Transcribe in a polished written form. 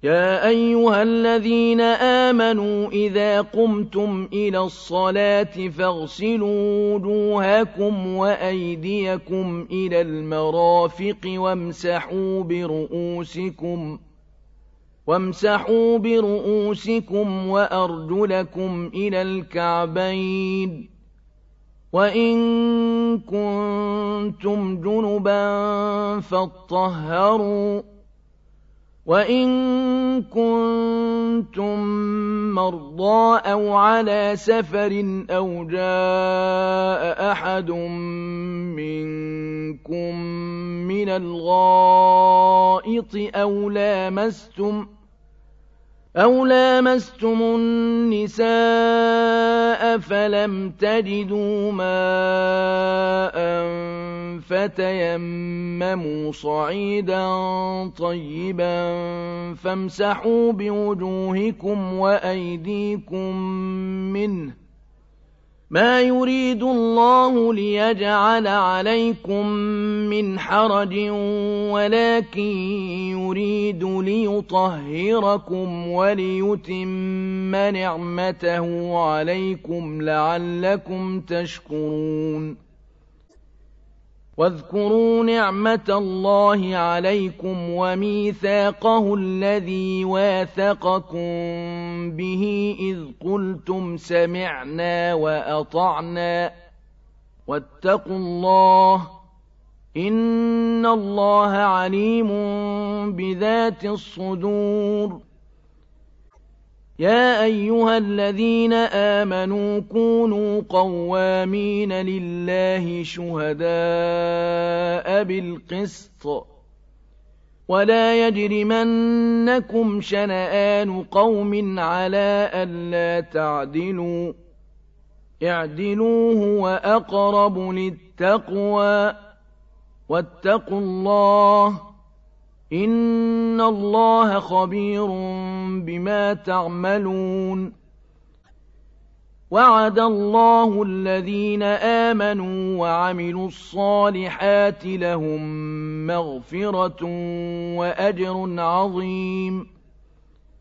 يا أيها الذين آمنوا إذا قمتم إلى الصلاة فاغسلوا وجوهكم وأيديكم إلى المرافق وامسحوا برؤوسكم وأرجلكم إلى الكعبين وإن كنتم جنبا فاطهروا وإن كنتم مرضى أو على سفر أو جاء أحد منكم من الغائط أو لامستم النساء فلم تجدوا ماء فتيمموا صعيدا طيبا فامسحوا بوجوهكم وأيديكم منه ما يريد الله ليجعل عليكم من حرج ولكن يريد ليطهركم وليتم نعمته عليكم لعلكم تشكرون واذكروا نعمة الله عليكم وميثاقه الذي واثقكم به إذ قلتم سمعنا وأطعنا واتقوا الله إن الله عليم بذات الصدور يا أيها الذين آمنوا كونوا قوامين لله شهداء بالقسط ولا يجرمنكم شنآن قوم على ألا تعدلوا اعدلوا هو أقرب للتقوى واتقوا الله إن الله خبير بما تعملون وعد الله الذين آمنوا وعملوا الصالحات لهم مغفرة وأجر عظيم